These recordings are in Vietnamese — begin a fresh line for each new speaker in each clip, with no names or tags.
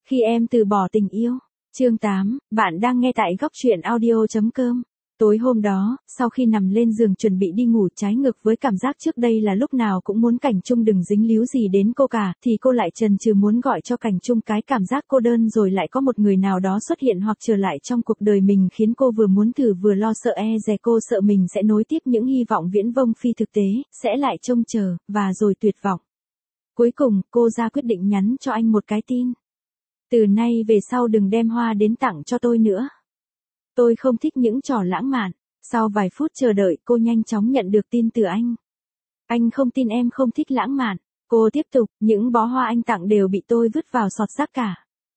Khi em từ bỏ tình yêu. Chương 8, bạn đang nghe tại góc truyện audio.com. Tối hôm đó, sau khi nằm lên giường chuẩn bị đi ngủ, trái ngược với cảm giác trước đây là lúc nào cũng muốn Cảnh Trung đừng dính líu gì đến cô cả, thì cô lại chần chừ muốn gọi cho Cảnh Trung cái cảm giác cô đơn rồi lại có một người nào đó xuất hiện hoặc trở lại trong cuộc đời mình khiến cô vừa muốn thử vừa lo sợ dè, cô sợ mình sẽ nối tiếp những hy vọng viễn vông phi thực tế, sẽ lại trông chờ, và rồi tuyệt vọng. Cuối cùng, cô ra quyết định nhắn cho anh một cái tin. Từ nay về sau đừng đem hoa đến tặng cho tôi nữa. Tôi không thích những trò lãng mạn. Sau vài phút chờ đợi, cô nhanh chóng nhận được tin từ anh. Anh không tin em không thích lãng mạn. Cô tiếp tục, những bó hoa anh tặng đều bị tôi vứt vào sọt rác cả.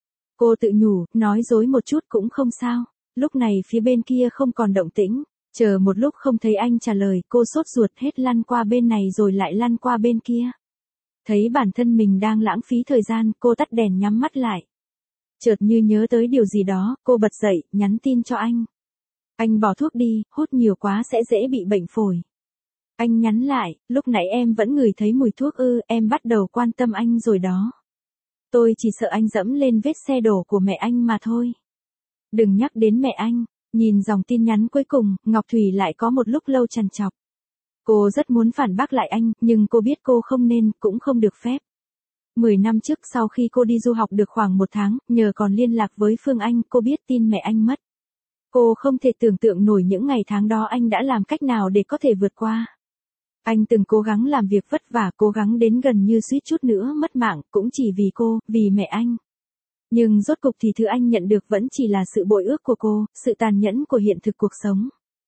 Cô tự nhủ, nói dối một chút cũng không sao. Lúc này phía bên kia không còn động tĩnh. Chờ một lúc không thấy anh trả lời, cô sốt ruột hết lăn qua bên này rồi lại lăn qua bên kia. Thấy bản thân mình đang lãng phí thời gian, cô tắt đèn nhắm mắt lại. Chợt như nhớ tới điều gì đó, cô bật dậy, nhắn tin cho anh. Anh bỏ thuốc đi, hút nhiều quá sẽ dễ bị bệnh phổi. Anh nhắn lại, lúc nãy em vẫn ngửi thấy mùi thuốc em bắt đầu quan tâm anh rồi đó. Tôi chỉ sợ anh dẫm lên vết xe đổ của mẹ anh mà thôi. Đừng nhắc đến mẹ anh. Nhìn dòng tin nhắn cuối cùng, Ngọc Thủy lại có một lúc lâu trằn trọc. Cô rất muốn phản bác lại anh, nhưng cô biết cô không nên, cũng không được phép. 10 năm trước sau khi cô đi du học được khoảng 1 tháng, nhờ còn liên lạc với Phương Anh, cô biết tin mẹ anh mất. Cô không thể tưởng tượng nổi những ngày tháng đó anh đã làm cách nào để có thể vượt qua. Anh từng cố gắng làm việc vất vả, cố gắng đến gần như suýt chút nữa mất mạng, cũng chỉ vì cô, vì mẹ anh. Nhưng rốt cục thì thứ anh nhận được vẫn chỉ là sự bội ước của cô, sự tàn nhẫn của hiện thực cuộc sống.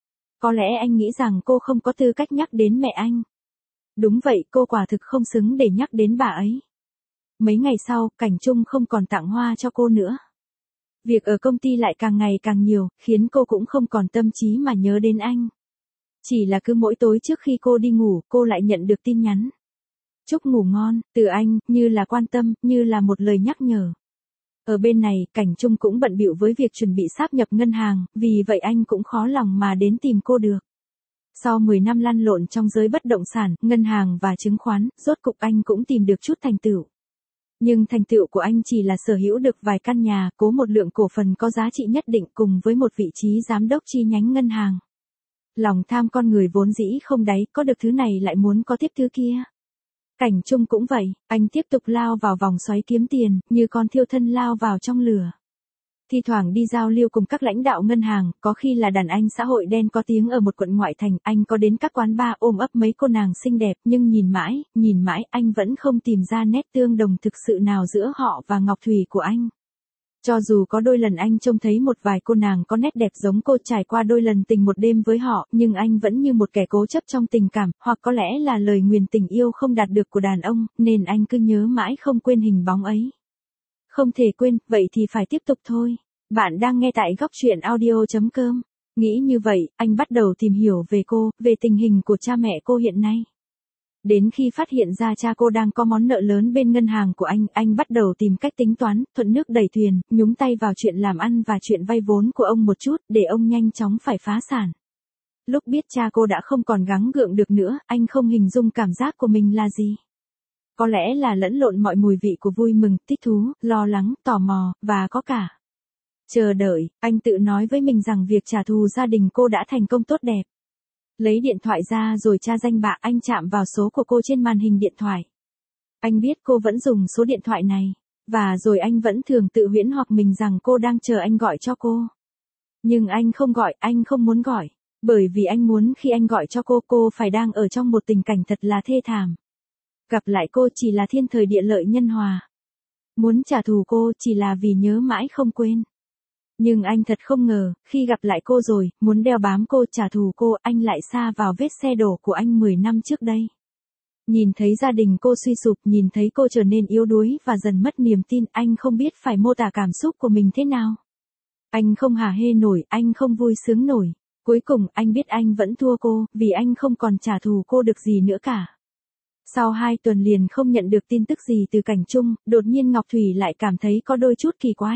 Có lẽ anh nghĩ rằng cô không có tư cách nhắc đến mẹ anh. Đúng vậy, cô quả thực không xứng để nhắc đến bà ấy. Mấy ngày sau, Cảnh Trung không còn tặng hoa cho cô nữa. Việc ở công ty lại càng ngày càng nhiều, khiến cô cũng không còn tâm trí mà nhớ đến anh. Chỉ là cứ mỗi tối trước khi cô đi ngủ, cô lại nhận được tin nhắn. Chúc ngủ ngon, từ anh, như là quan tâm, như là một lời nhắc nhở. Ở bên này, Cảnh Trung cũng bận bịu với việc chuẩn bị sáp nhập ngân hàng, vì vậy anh cũng khó lòng mà đến tìm cô được. Sau 10 năm lăn lộn trong giới bất động sản, ngân hàng và chứng khoán, rốt cục anh cũng tìm được chút thành tựu. Nhưng thành tựu của anh chỉ là sở hữu được vài căn nhà, cố một lượng cổ phần có giá trị nhất định cùng với một vị trí giám đốc chi nhánh ngân hàng. Lòng tham con người vốn dĩ không đáy, có được thứ này lại muốn có tiếp thứ kia. Cảnh Trung cũng vậy, anh tiếp tục lao vào vòng xoáy kiếm tiền, như con thiêu thân lao vào trong lửa. Thi thoảng đi giao lưu cùng các lãnh đạo ngân hàng, có khi là đàn anh xã hội đen có tiếng ở một quận ngoại thành, anh có đến các quán bar ôm ấp mấy cô nàng xinh đẹp, nhưng nhìn mãi, anh vẫn không tìm ra nét tương đồng thực sự nào giữa họ và Ngọc Thủy của anh. Cho dù có đôi lần anh trông thấy một vài cô nàng có nét đẹp giống cô trải qua đôi lần tình một đêm với họ, nhưng anh vẫn như một kẻ cố chấp trong tình cảm, hoặc có lẽ là lời nguyền tình yêu không đạt được của đàn ông, nên anh cứ nhớ mãi không quên hình bóng ấy. Không thể quên, vậy thì phải tiếp tục thôi. Bạn đang nghe tại góc truyện audio.com. Nghĩ như vậy, anh bắt đầu tìm hiểu về cô, về tình hình của cha mẹ cô hiện nay. Đến khi phát hiện ra cha cô đang có món nợ lớn bên ngân hàng của anh bắt đầu tìm cách tính toán, thuận nước đẩy thuyền, nhúng tay vào chuyện làm ăn và chuyện vay vốn của ông một chút, để ông nhanh chóng phải phá sản. Lúc biết cha cô đã không còn gắng gượng được nữa, anh không hình dung cảm giác của mình là gì. Có lẽ là lẫn lộn mọi mùi vị của vui mừng, thích thú, lo lắng, tò mò, và có cả chờ đợi. Anh tự nói với mình rằng việc trả thù gia đình cô đã thành công tốt đẹp. Lấy điện thoại ra rồi tra danh bạ, anh chạm vào số của cô trên màn hình điện thoại. Anh biết cô vẫn dùng số điện thoại này, và rồi anh vẫn thường tự huyễn hoặc mình rằng cô đang chờ anh gọi cho cô. Nhưng anh không gọi, anh không muốn gọi, bởi vì anh muốn khi anh gọi cho cô phải đang ở trong một tình cảnh thật là thê thảm. Gặp lại cô chỉ là thiên thời địa lợi nhân hòa. Muốn trả thù cô chỉ là vì nhớ mãi không quên. Nhưng anh thật không ngờ, khi gặp lại cô rồi, muốn đeo bám cô, trả thù cô, anh lại sa vào vết xe đổ của anh 10 năm trước đây. Nhìn thấy gia đình cô suy sụp, nhìn thấy cô trở nên yếu đuối và dần mất niềm tin, anh không biết phải mô tả cảm xúc của mình thế nào. Anh không hả hê nổi, anh không vui sướng nổi. Cuối cùng, anh biết anh vẫn thua cô, vì anh không còn trả thù cô được gì nữa cả. Sau 2 tuần liền không nhận được tin tức gì từ Cảnh Trung, đột nhiên Ngọc Thủy lại cảm thấy có đôi chút kỳ quái.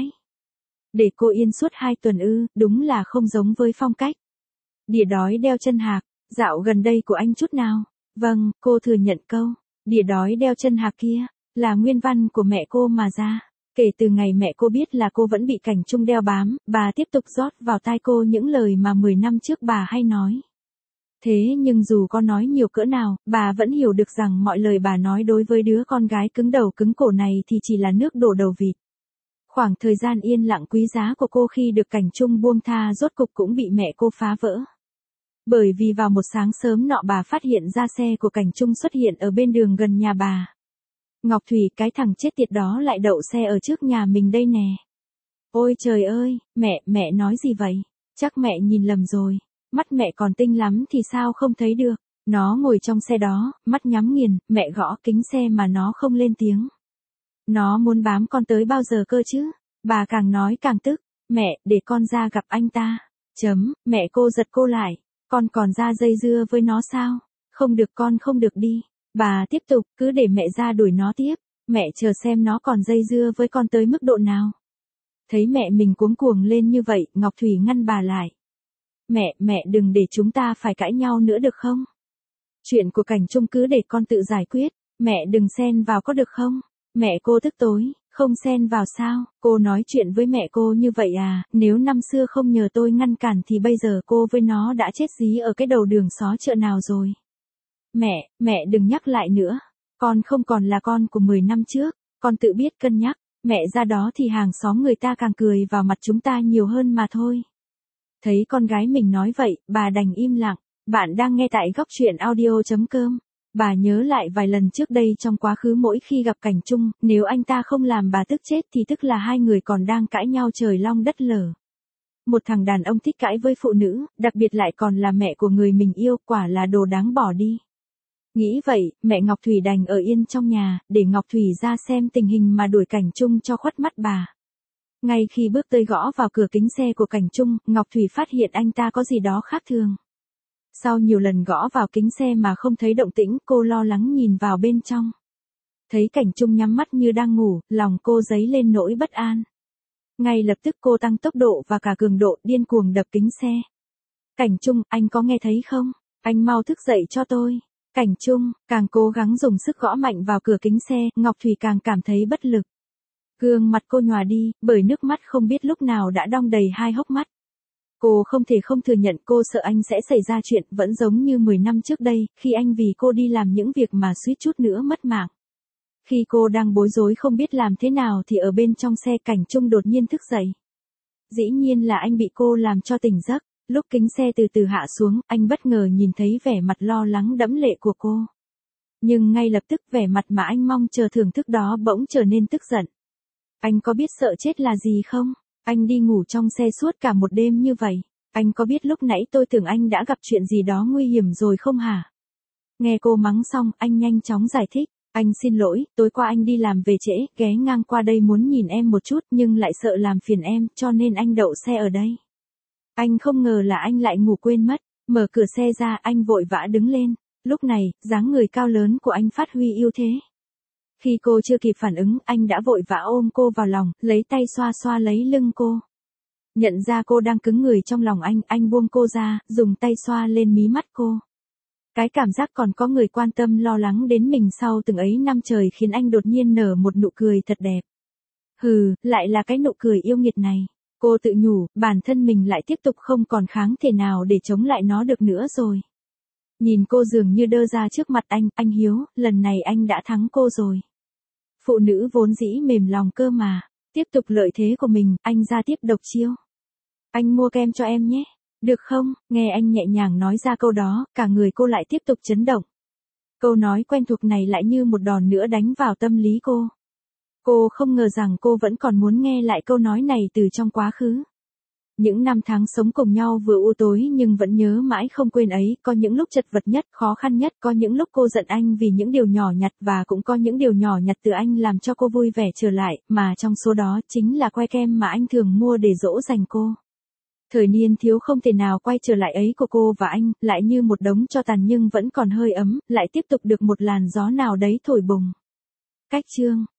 Để cô yên suốt 2 tuần đúng là không giống với phong cách. Đỉa đói đeo chân hạc, dạo gần đây của anh chút nào? Vâng, cô thừa nhận câu, đỉa đói đeo chân hạc kia, là nguyên văn của mẹ cô mà ra. Kể từ ngày mẹ cô biết là cô vẫn bị Cảnh Trung đeo bám, bà tiếp tục rót vào tai cô những lời mà 10 năm trước bà hay nói. Thế nhưng dù có nói nhiều cỡ nào, bà vẫn hiểu được rằng mọi lời bà nói đối với đứa con gái cứng đầu cứng cổ này thì chỉ là nước đổ đầu vịt. Khoảng thời gian yên lặng quý giá của cô khi được Cảnh Trung buông tha rốt cục cũng bị mẹ cô phá vỡ. Bởi vì vào một sáng sớm nọ bà phát hiện ra xe của Cảnh Trung xuất hiện ở bên đường gần nhà bà. Ngọc Thủy, cái thằng chết tiệt đó lại đậu xe ở trước nhà mình đây nè. Ôi trời ơi, mẹ nói gì vậy? Chắc mẹ nhìn lầm rồi. Mắt mẹ còn tinh lắm thì sao không thấy được. Nó ngồi trong xe đó, mắt nhắm nghiền, mẹ gõ kính xe mà nó không lên tiếng. Nó muốn bám con tới bao giờ cơ chứ? Bà càng nói càng tức. Mẹ, để con ra gặp anh ta. Mẹ cô giật cô lại. Con còn ra dây dưa với nó sao? Không được, con không được đi. Bà tiếp tục, cứ để mẹ ra đuổi nó tiếp. Mẹ chờ xem nó còn dây dưa với con tới mức độ nào. Thấy mẹ mình cuống cuồng lên như vậy, Ngọc Thủy ngăn bà lại. Mẹ đừng để chúng ta phải cãi nhau nữa được không? Chuyện của Cảnh Trung cứ để con tự giải quyết. Mẹ đừng xen vào có được không? Mẹ cô tức tối. Không xen vào sao? Cô nói chuyện với mẹ cô như vậy à? Nếu năm xưa không nhờ tôi ngăn cản thì bây giờ cô với nó đã chết dí ở cái đầu đường xó chợ nào rồi. Mẹ đừng nhắc lại nữa. Con không còn là con của 10 năm trước. Con tự biết cân nhắc. Mẹ ra đó thì hàng xóm người ta càng cười vào mặt chúng ta nhiều hơn mà thôi. Thấy con gái mình nói vậy, bà đành im lặng. Bạn đang nghe tại góc truyện audio.com. Bà nhớ lại vài lần trước đây trong quá khứ mỗi khi gặp Cảnh Trung, nếu anh ta không làm bà tức chết thì tức là hai người còn đang cãi nhau trời long đất lở. Một thằng đàn ông thích cãi với phụ nữ, đặc biệt lại còn là mẹ của người mình yêu, quả là đồ đáng bỏ đi. Nghĩ vậy, mẹ Ngọc Thủy đành ở yên trong nhà, để Ngọc Thủy ra xem tình hình mà đuổi Cảnh Trung cho khuất mắt bà. Ngay khi bước tới gõ vào cửa kính xe của Cảnh Trung, Ngọc Thủy phát hiện anh ta có gì đó khác thường. Sau nhiều lần gõ vào kính xe mà không thấy động tĩnh, cô lo lắng nhìn vào bên trong. Thấy Cảnh Trung nhắm mắt như đang ngủ, lòng cô dấy lên nỗi bất an. Ngay lập tức cô tăng tốc độ và cả cường độ điên cuồng đập kính xe. Cảnh Trung, anh có nghe thấy không? Anh mau thức dậy cho tôi. Cảnh Trung, càng cố gắng dùng sức gõ mạnh vào cửa kính xe, Ngọc Thủy càng cảm thấy bất lực. Gương mặt cô nhòa đi, bởi nước mắt không biết lúc nào đã đong đầy hai hốc mắt. Cô không thể không thừa nhận cô sợ anh sẽ xảy ra chuyện vẫn giống như 10 năm trước đây, khi anh vì cô đi làm những việc mà suýt chút nữa mất mạng. Khi cô đang bối rối không biết làm thế nào thì ở bên trong xe Cảnh Trung đột nhiên thức dậy. Dĩ nhiên là anh bị cô làm cho tỉnh giấc. Lúc kính xe từ từ hạ xuống, anh bất ngờ nhìn thấy vẻ mặt lo lắng đẫm lệ của cô. Nhưng ngay lập tức vẻ mặt mà anh mong chờ thưởng thức đó bỗng trở nên tức giận. Anh có biết sợ chết là gì không? Anh đi ngủ trong xe suốt cả một đêm như vậy. Anh có biết lúc nãy tôi tưởng anh đã gặp chuyện gì đó nguy hiểm rồi không hả? Nghe cô mắng xong, anh nhanh chóng giải thích. Anh xin lỗi, tối qua anh đi làm về trễ, ghé ngang qua đây muốn nhìn em một chút nhưng lại sợ làm phiền em, cho nên anh đậu xe ở đây. Anh không ngờ là anh lại ngủ quên mất. Mở cửa xe ra, anh vội vã đứng lên. Lúc này, dáng người cao lớn của anh phát huy ưu thế. Khi cô chưa kịp phản ứng, anh đã vội vã ôm cô vào lòng, lấy tay xoa xoa lấy lưng cô. Nhận ra cô đang cứng người trong lòng anh buông cô ra, dùng tay xoa lên mí mắt cô. Cái cảm giác còn có người quan tâm lo lắng đến mình sau từng ấy năm trời khiến anh đột nhiên nở một nụ cười thật đẹp. Hừ, lại là cái nụ cười yêu nghiệt này. Cô tự nhủ, bản thân mình lại tiếp tục không còn kháng thể nào để chống lại nó được nữa rồi. Nhìn cô dường như đơ ra trước mặt anh Hiếu, lần này anh đã thắng cô rồi. Phụ nữ vốn dĩ mềm lòng cơ mà. Tiếp tục lợi thế của mình, anh ra tiếp độc chiêu. Anh mua kem cho em nhé. Được không? Nghe anh nhẹ nhàng nói ra câu đó, cả người cô lại tiếp tục chấn động. Câu nói quen thuộc này lại như một đòn nữa đánh vào tâm lý cô. Cô không ngờ rằng cô vẫn còn muốn nghe lại câu nói này từ trong quá khứ. Những năm tháng sống cùng nhau vừa u tối nhưng vẫn nhớ mãi không quên ấy, có những lúc chật vật nhất, khó khăn nhất, có những lúc cô giận anh vì những điều nhỏ nhặt và cũng có những điều nhỏ nhặt từ anh làm cho cô vui vẻ trở lại, mà trong số đó chính là que kem mà anh thường mua để dỗ dành cô. Thời niên thiếu không thể nào quay trở lại ấy của cô và anh, lại như một đống tro tàn nhưng vẫn còn hơi ấm, lại tiếp tục được một làn gió nào đấy thổi bùng. Cách chương